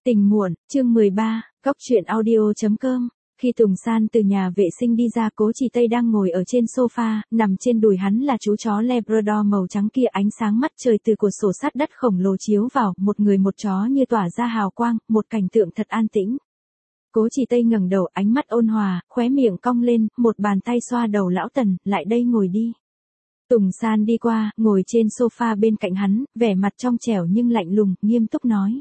Tình muộn, chương 13, Cóc truyện audio.com. Khi Tùng San từ nhà vệ sinh đi ra, Cố Chỉ Tây đang ngồi ở trên sofa, nằm trên đùi hắn là chú chó Labrador màu trắng kia. Ánh sáng mắt trời từ cửa sổ sắt đất khổng lồ chiếu vào, một người một chó như tỏa ra hào quang, một cảnh tượng thật an tĩnh. Cố Chỉ Tây ngẩng đầu, ánh mắt ôn hòa, khóe miệng cong lên, một bàn tay xoa đầu lão Tần, lại đây ngồi đi. Tùng San đi qua, ngồi trên sofa bên cạnh hắn, vẻ mặt trong trẻo nhưng lạnh lùng, nghiêm túc nói.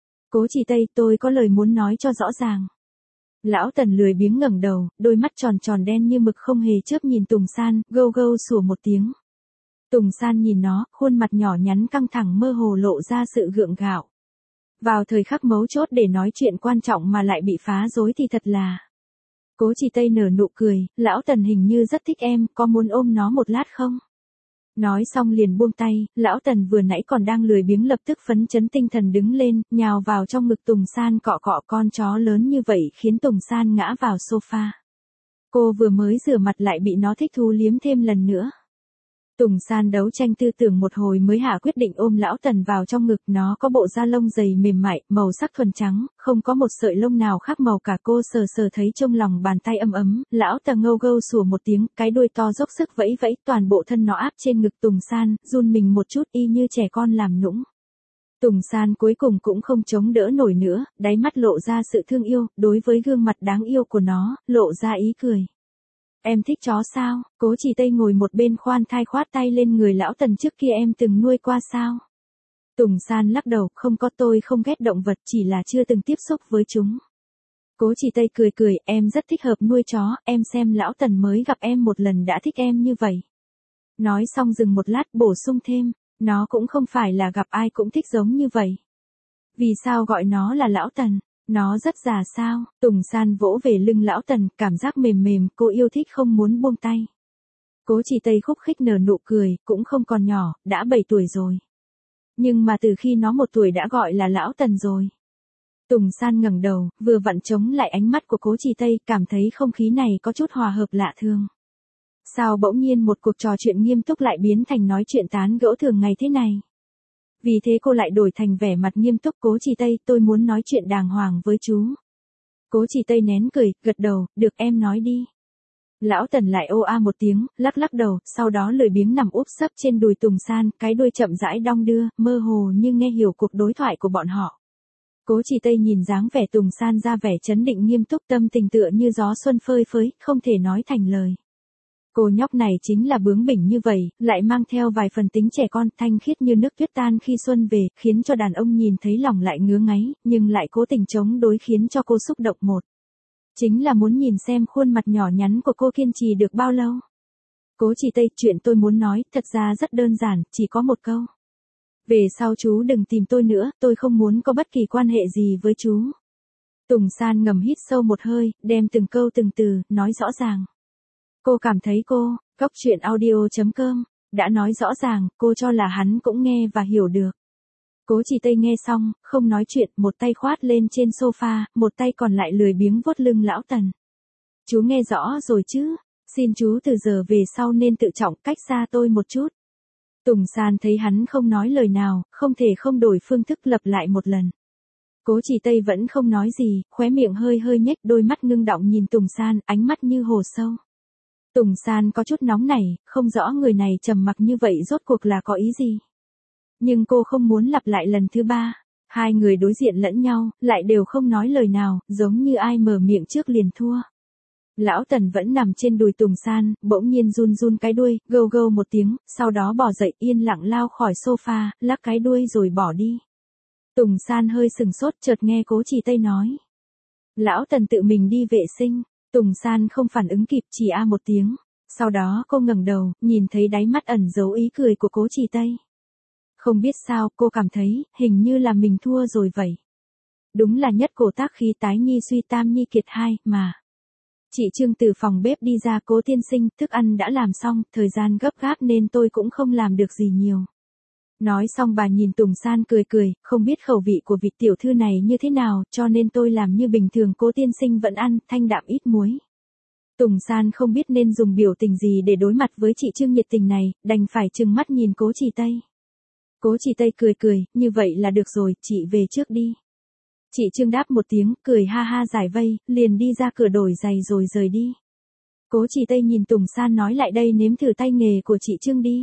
Cố Chỉ Tây, tôi có lời muốn nói cho rõ ràng. Lão Tần lười biếng ngẩng đầu, đôi mắt tròn tròn đen như mực không hề chớp nhìn Tùng San, gâu gâu sủa một tiếng. Tùng San nhìn nó, khuôn mặt nhỏ nhắn căng thẳng mơ hồ lộ ra sự gượng gạo. Vào thời khắc mấu chốt để nói chuyện quan trọng mà lại bị phá rối thì thật là... Cố Chỉ Tây nở nụ cười, lão Tần hình như rất thích em, có muốn ôm nó một lát không? Nói xong liền buông tay, lão Tần vừa nãy còn đang lười biếng lập tức phấn chấn tinh thần đứng lên, nhào vào trong ngực Tùng San cọ cọ. Con chó lớn như vậy khiến Tùng San ngã vào sofa. Cô vừa mới rửa mặt lại bị nó thích thú liếm thêm lần nữa. Tùng San đấu tranh tư tưởng một hồi mới hạ quyết định ôm lão Tần vào trong ngực. Nó có bộ da lông dày mềm mại, màu sắc thuần trắng, không có một sợi lông nào khác màu cả. Cô sờ sờ thấy trong lòng bàn tay ấm ấm, lão Tần ngâu gâu sủa một tiếng, cái đuôi to dốc sức vẫy vẫy, toàn bộ thân nó áp trên ngực Tùng San, run mình một chút y như trẻ con làm nũng. Tùng San cuối cùng cũng không chống đỡ nổi nữa, đáy mắt lộ ra sự thương yêu, đối với gương mặt đáng yêu của nó, lộ ra ý cười. Em thích chó sao? Cố Chỉ Tây ngồi một bên khoan thai khoát tay lên người lão Tần, trước kia em từng nuôi qua sao? Tùng San lắc đầu, không có, tôi không ghét động vật, chỉ là chưa từng tiếp xúc với chúng. Cố Chỉ Tây cười cười, em rất thích hợp nuôi chó, em xem lão Tần mới gặp em một lần đã thích em như vậy. Nói xong dừng một lát bổ sung thêm, nó cũng không phải là gặp ai cũng thích giống như vậy. Vì sao gọi nó là lão Tần? Nó rất già sao? Tùng San vỗ về lưng lão Tần, cảm giác mềm mềm, cô yêu thích không muốn buông tay. Cố Chỉ Tây khúc khích nở nụ cười, cũng không còn nhỏ, đã 7 tuổi rồi. Nhưng mà từ khi nó 1 tuổi đã gọi là lão Tần rồi. Tùng San ngẩng đầu, vừa vặn chống lại ánh mắt của Cố Chỉ Tây, cảm thấy không khí này có chút hòa hợp lạ thường. Sao bỗng nhiên một cuộc trò chuyện nghiêm túc lại biến thành nói chuyện tán gẫu thường ngày thế này? Vì thế cô lại đổi thành vẻ mặt nghiêm túc. Cố Chỉ Tây, tôi muốn nói chuyện đàng hoàng với chú. Cố Chỉ Tây nén cười, gật đầu, được em nói đi. Lão Tần lại ô a một tiếng, lắc lắc đầu, sau đó lười biếng nằm úp sấp trên đùi Tùng San, cái đuôi chậm rãi đong đưa, mơ hồ như nghe hiểu cuộc đối thoại của bọn họ. Cố Chỉ Tây nhìn dáng vẻ Tùng San ra vẻ chấn định nghiêm túc, tâm tình tựa như gió xuân phơi phới, không thể nói thành lời. Cô nhóc này chính là bướng bỉnh như vậy, lại mang theo vài phần tính trẻ con, thanh khiết như nước tuyết tan khi xuân về, khiến cho đàn ông nhìn thấy lòng lại ngứa ngáy, nhưng lại cố tình chống đối khiến cho cô xúc động một. Chính là muốn nhìn xem khuôn mặt nhỏ nhắn của cô kiên trì được bao lâu. Cố Chỉ Tây, chuyện tôi muốn nói, thật ra rất đơn giản, chỉ có một câu. Về sau chú đừng tìm tôi nữa, tôi không muốn có bất kỳ quan hệ gì với chú. Tùng San ngầm hít sâu một hơi, đem từng câu từng từ, nói rõ ràng. Cô cảm thấy Cóc truyện audio.com, đã nói rõ ràng, cô cho là hắn cũng nghe và hiểu được. Cố Chỉ Tây nghe xong, không nói chuyện, một tay khoát lên trên sofa, một tay còn lại lười biếng vuốt lưng lão Tần. Chú nghe rõ rồi chứ, xin chú từ giờ về sau nên tự trọng, cách xa tôi một chút. Tùng San thấy hắn không nói lời nào, không thể không đổi phương thức lặp lại một lần. Cố Chỉ Tây vẫn không nói gì, khóe miệng hơi hơi nhếch, đôi mắt ngưng động nhìn Tùng San, ánh mắt như hồ sâu. Tùng San có chút nóng nảy, không rõ người này trầm mặc như vậy rốt cuộc là có ý gì. Nhưng cô không muốn lặp lại lần thứ 3. Hai người đối diện lẫn nhau, lại đều không nói lời nào, giống như ai mở miệng trước liền thua. Lão Tần vẫn nằm trên đùi Tùng San, bỗng nhiên run run cái đuôi, gâu gâu một tiếng, sau đó bò dậy yên lặng lao khỏi sofa, lắc cái đuôi rồi bỏ đi. Tùng San hơi sừng sốt, chợt nghe Cố Chỉ Tây nói. Lão Tần tự mình đi vệ sinh. Tùng San không phản ứng kịp, chỉ a một tiếng. Sau đó cô ngẩng đầu, nhìn thấy đáy mắt ẩn giấu ý cười của Cố Chỉ Tây. Không biết sao, cô cảm thấy, hình như là mình thua rồi vậy. Đúng là nhất cổ tác khí tái nhi suy tam nhi kiệt hai, mà. Chị Trương từ phòng bếp đi ra, Cố tiên sinh, thức ăn đã làm xong, thời gian gấp gáp nên tôi cũng không làm được gì nhiều. Nói xong bà nhìn Tùng San cười cười, không biết khẩu vị của vị tiểu thư này như thế nào, cho nên tôi làm như bình thường, Cố tiên sinh vẫn ăn, thanh đạm ít muối. Tùng San không biết nên dùng biểu tình gì để đối mặt với chị Trương nhiệt tình này, đành phải trừng mắt nhìn Cố Chỉ Tây. Cố Chỉ Tây cười cười, như vậy là được rồi, chị về trước đi. Chị Trương đáp một tiếng, cười ha ha giải vây, liền đi ra cửa đổi giày rồi rời đi. Cố Chỉ Tây nhìn Tùng San nói lại đây nếm thử tay nghề của chị Trương đi.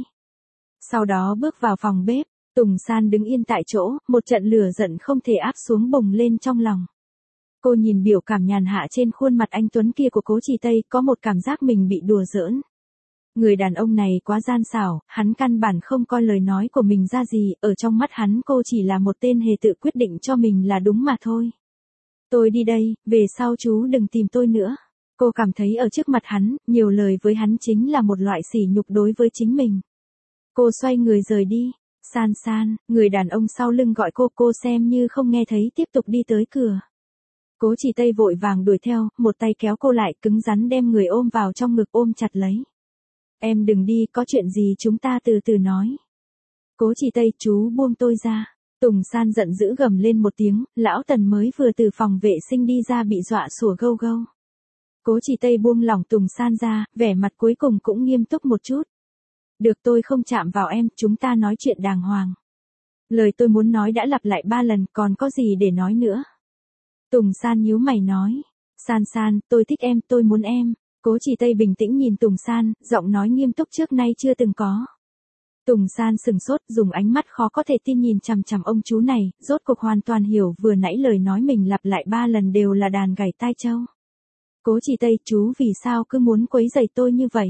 Sau đó bước vào phòng bếp, Tùng San đứng yên tại chỗ, một trận lửa giận không thể áp xuống bùng lên trong lòng. Cô nhìn biểu cảm nhàn hạ trên khuôn mặt anh tuấn kia của Cố Chỉ Tây, có một cảm giác mình bị đùa giỡn. Người đàn ông này quá gian xảo, hắn căn bản không coi lời nói của mình ra gì, ở trong mắt hắn cô chỉ là một tên hề tự quyết định cho mình là đúng mà thôi. Tôi đi đây, về sau chú đừng tìm tôi nữa. Cô cảm thấy ở trước mặt hắn, nhiều lời với hắn chính là một loại sỉ nhục đối với chính mình. Cô xoay người rời đi. San San, người đàn ông sau lưng gọi cô xem như không nghe thấy tiếp tục đi tới cửa. Cố Chỉ Tây vội vàng đuổi theo, một tay kéo cô lại cứng rắn đem người ôm vào trong ngực ôm chặt lấy. Em đừng đi, có chuyện gì chúng ta từ từ nói. Cố Chỉ Tây, chú buông tôi ra. Tùng San giận dữ gầm lên một tiếng, lão Tần mới vừa từ phòng vệ sinh đi ra bị dọa sủa gâu gâu. Cố Chỉ Tây buông lỏng Tùng San ra, vẻ mặt cuối cùng cũng nghiêm túc một chút. Được, tôi không chạm vào em, chúng ta nói chuyện đàng hoàng. Lời tôi muốn nói đã lặp lại 3 lần, còn có gì để nói nữa. Tùng San nhíu mày nói. San San, tôi thích em, tôi muốn em. Cố Chỉ Tây bình tĩnh nhìn Tùng San, giọng nói nghiêm túc trước nay chưa từng có. Tùng San sừng sốt, dùng ánh mắt khó có thể tin nhìn chằm chằm ông chú này, rốt cuộc hoàn toàn hiểu vừa nãy lời nói mình lặp lại 3 lần đều là đàn gảy tai trâu. Cố Chỉ Tây, chú vì sao cứ muốn quấy rầy tôi như vậy?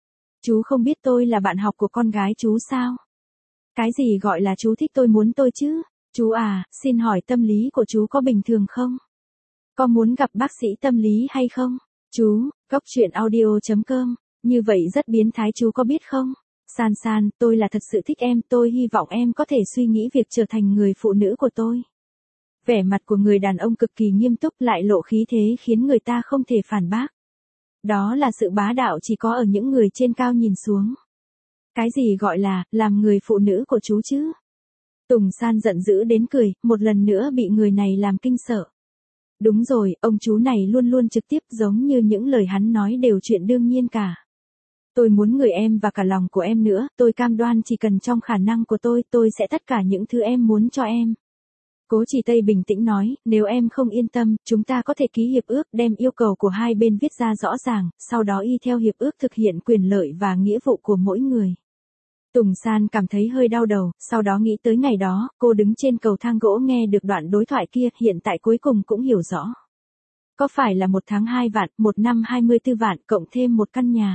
Chú không biết tôi là bạn học của con gái chú sao? Cái gì gọi là chú thích tôi muốn tôi chứ? Chú à, xin hỏi tâm lý của chú có bình thường không? Có muốn gặp bác sĩ tâm lý hay không? Chú, Cốc Truyện Audio.com, như vậy rất biến thái chú có biết không? San San, tôi là thật sự thích em, tôi hy vọng em có thể suy nghĩ việc trở thành người phụ nữ của tôi. Vẻ mặt của người đàn ông cực kỳ nghiêm túc lại lộ khí thế khiến người ta không thể phản bác. Đó là sự bá đạo chỉ có ở những người trên cao nhìn xuống. Cái gì gọi là, làm người phụ nữ của chú chứ? Tùng San giận dữ đến cười, một lần nữa bị người này làm kinh sợ. Đúng rồi, ông chú này luôn luôn trực tiếp giống như những lời hắn nói đều chuyện đương nhiên cả. Tôi muốn người em và cả lòng của em nữa, tôi cam đoan chỉ cần trong khả năng của tôi sẽ tất cả những thứ em muốn cho em. Cố Chỉ Tây bình tĩnh nói, nếu em không yên tâm, chúng ta có thể ký hiệp ước, đem yêu cầu của hai bên viết ra rõ ràng, sau đó y theo hiệp ước thực hiện quyền lợi và nghĩa vụ của mỗi người. Tùng San cảm thấy hơi đau đầu, sau đó nghĩ tới ngày đó, cô đứng trên cầu thang gỗ nghe được đoạn đối thoại kia, hiện tại cuối cùng cũng hiểu rõ. Có phải là 1 tháng 2 vạn, 1 năm 24 vạn, cộng thêm một căn nhà.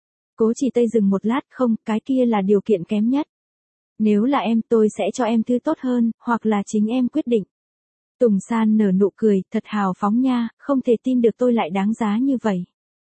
Cố Chỉ Tây dừng một lát, không, cái kia là điều kiện kém nhất. Nếu là em tôi sẽ cho em thứ tốt hơn, hoặc là chính em quyết định. Tùng San nở nụ cười, thật hào phóng nha, không thể tin được tôi lại đáng giá như vậy.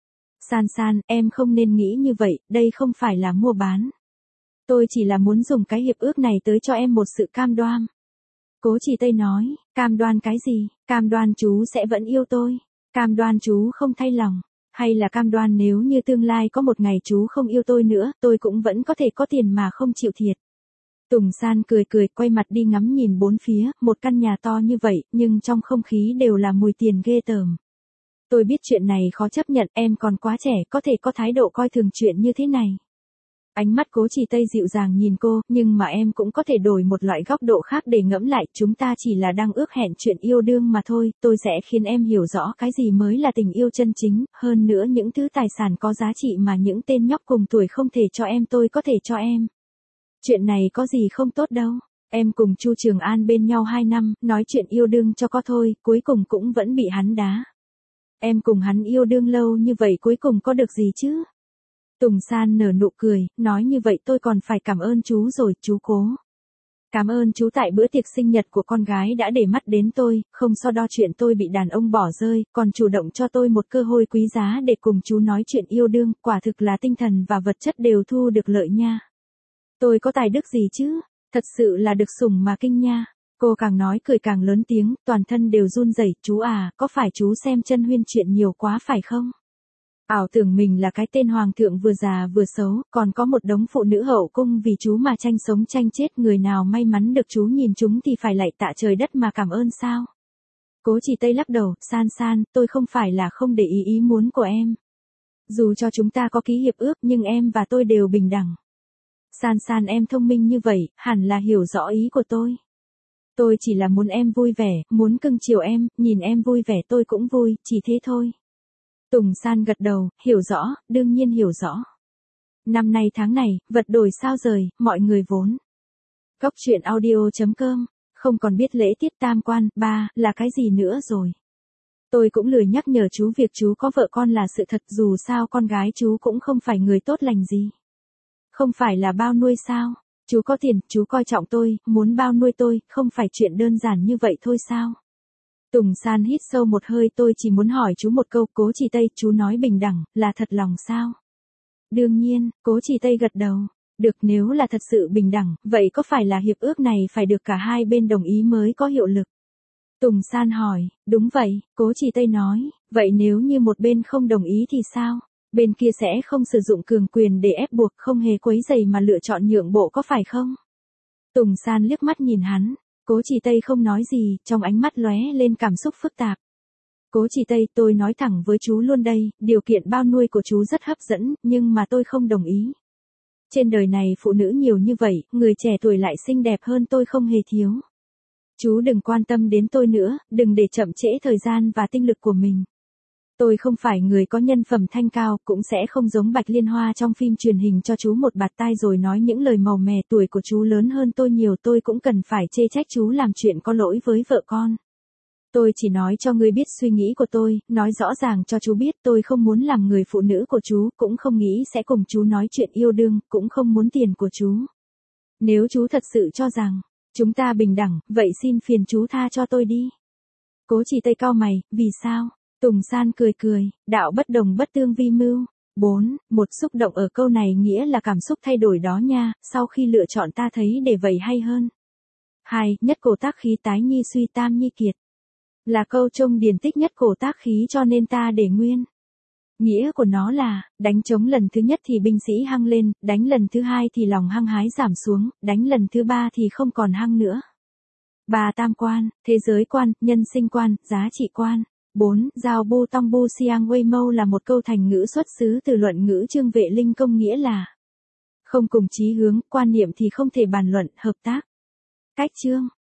San San, em không nên nghĩ như vậy, đây không phải là mua bán. Tôi chỉ là muốn dùng cái hiệp ước này tới cho em một sự cam đoan. Cố Chỉ Tây nói, cam đoan cái gì? Cam đoan chú sẽ vẫn yêu tôi. Cam đoan chú không thay lòng. Hay là cam đoan nếu như tương lai có một ngày chú không yêu tôi nữa, tôi cũng vẫn có thể có tiền mà không chịu thiệt. Tùng San cười cười, quay mặt đi ngắm nhìn bốn phía, một căn nhà to như vậy, nhưng trong không khí đều là mùi tiền ghê tởm. Tôi biết chuyện này khó chấp nhận, em còn quá trẻ, có thể có thái độ coi thường chuyện như thế này. Ánh mắt Cố Chỉ Tây dịu dàng nhìn cô, nhưng mà em cũng có thể đổi một loại góc độ khác để ngẫm lại, chúng ta chỉ là đang ước hẹn chuyện yêu đương mà thôi, tôi sẽ khiến em hiểu rõ cái gì mới là tình yêu chân chính, hơn nữa những thứ tài sản có giá trị mà những tên nhóc cùng tuổi không thể cho em tôi có thể cho em. Chuyện này có gì không tốt đâu, em cùng Chu Trường An bên nhau 2 năm, nói chuyện yêu đương cho có thôi, cuối cùng cũng vẫn bị hắn đá. Em cùng hắn yêu đương lâu như vậy cuối cùng có được gì chứ? Tùng San nở nụ cười, nói như vậy tôi còn phải cảm ơn chú rồi, chú Cố. Cảm ơn chú tại bữa tiệc sinh nhật của con gái đã để mắt đến tôi, không so đo chuyện tôi bị đàn ông bỏ rơi, còn chủ động cho tôi một cơ hội quý giá để cùng chú nói chuyện yêu đương, quả thực là tinh thần và vật chất đều thu được lợi nha. Tôi có tài đức gì chứ, thật sự là được sủng mà kinh nha. Cô càng nói cười càng lớn tiếng, toàn thân đều run rẩy, chú à, có phải chú xem Chân Huyên chuyện nhiều quá phải không? Ảo tưởng mình là cái tên hoàng thượng vừa già vừa xấu, còn có một đống phụ nữ hậu cung vì chú mà tranh sống tranh chết, người nào may mắn được chú nhìn chúng thì phải lạy tạ trời đất mà cảm ơn sao? Cố Chỉ Tây lắc đầu, San San, tôi không phải là không để ý muốn của em. Dù cho chúng ta có ký hiệp ước nhưng em và tôi đều bình đẳng. San San, em thông minh như vậy, hẳn là hiểu rõ ý của tôi. Tôi chỉ là muốn em vui vẻ, muốn cưng chiều em, nhìn em vui vẻ tôi cũng vui, chỉ thế thôi. Tùng San gật đầu, hiểu rõ, đương nhiên hiểu rõ. Năm nay tháng này, vật đổi sao rời, mọi người vốn. Cóc truyện audio.com, không còn biết lễ tiết tam quan, là cái gì nữa rồi. Tôi cũng lười nhắc nhở chú việc chú có vợ con là sự thật, dù sao con gái chú cũng không phải người tốt lành gì. Không phải là bao nuôi sao? Chú có tiền, chú coi trọng tôi, muốn bao nuôi tôi, không phải chuyện đơn giản như vậy thôi sao? Tùng San hít sâu một hơi, tôi chỉ muốn hỏi chú một câu, Cố Chỉ Tây, chú nói bình đẳng, là thật lòng sao? Đương nhiên, Cố Chỉ Tây gật đầu. Được, nếu là thật sự bình đẳng, vậy có phải là hiệp ước này phải được cả hai bên đồng ý mới có hiệu lực? Tùng San hỏi, đúng vậy, Cố Chỉ Tây nói, vậy nếu như một bên không đồng ý thì sao? Bên kia sẽ không sử dụng cường quyền để ép buộc, không hề quấy rầy mà lựa chọn nhượng bộ có phải không? Tùng San liếc mắt nhìn hắn, Cố Chỉ Tây không nói gì, trong ánh mắt lóe lên cảm xúc phức tạp. Cố Chỉ Tây, tôi nói thẳng với chú luôn đây, điều kiện bao nuôi của chú rất hấp dẫn, nhưng mà tôi không đồng ý. Trên đời này phụ nữ nhiều như vậy, người trẻ tuổi lại xinh đẹp hơn tôi không hề thiếu. Chú đừng quan tâm đến tôi nữa, đừng để chậm trễ thời gian và tinh lực của mình. Tôi không phải người có nhân phẩm thanh cao, cũng sẽ không giống Bạch Liên Hoa trong phim truyền hình cho chú một bạt tai rồi nói những lời màu mè. Tuổi của chú lớn hơn tôi nhiều, tôi cũng cần phải chê trách chú làm chuyện có lỗi với vợ con. Tôi chỉ nói cho ngươi biết suy nghĩ của tôi, nói rõ ràng cho chú biết tôi không muốn làm người phụ nữ của chú, cũng không nghĩ sẽ cùng chú nói chuyện yêu đương, cũng không muốn tiền của chú. Nếu chú thật sự cho rằng chúng ta bình đẳng, vậy xin phiền chú tha cho tôi đi. Cố Chỉ Tây cau mày, vì sao? Tùng San cười cười, đạo bất đồng bất tương vi mưu. 4. Một xúc động ở câu này nghĩa là cảm xúc thay đổi đó nha, sau khi lựa chọn ta thấy để vậy hay hơn. 2. Nhất cổ tác khí tái nhi suy tam nhi kiệt. Là câu trong điển tích nhất cổ tác khí cho nên ta để nguyên. Nghĩa của nó là, đánh trống lần thứ nhất thì binh sĩ hăng lên, đánh lần thứ hai thì lòng hăng hái giảm xuống, đánh lần thứ ba thì không còn hăng nữa. 3. Tam quan, thế giới quan, nhân sinh quan, giá trị quan. 4. Giao bu tong bu siang wei mâu là một câu thành ngữ xuất xứ từ luận ngữ Trương Vệ Linh Công, nghĩa là không cùng chí hướng, quan niệm thì không thể bàn luận, hợp tác. Cách chương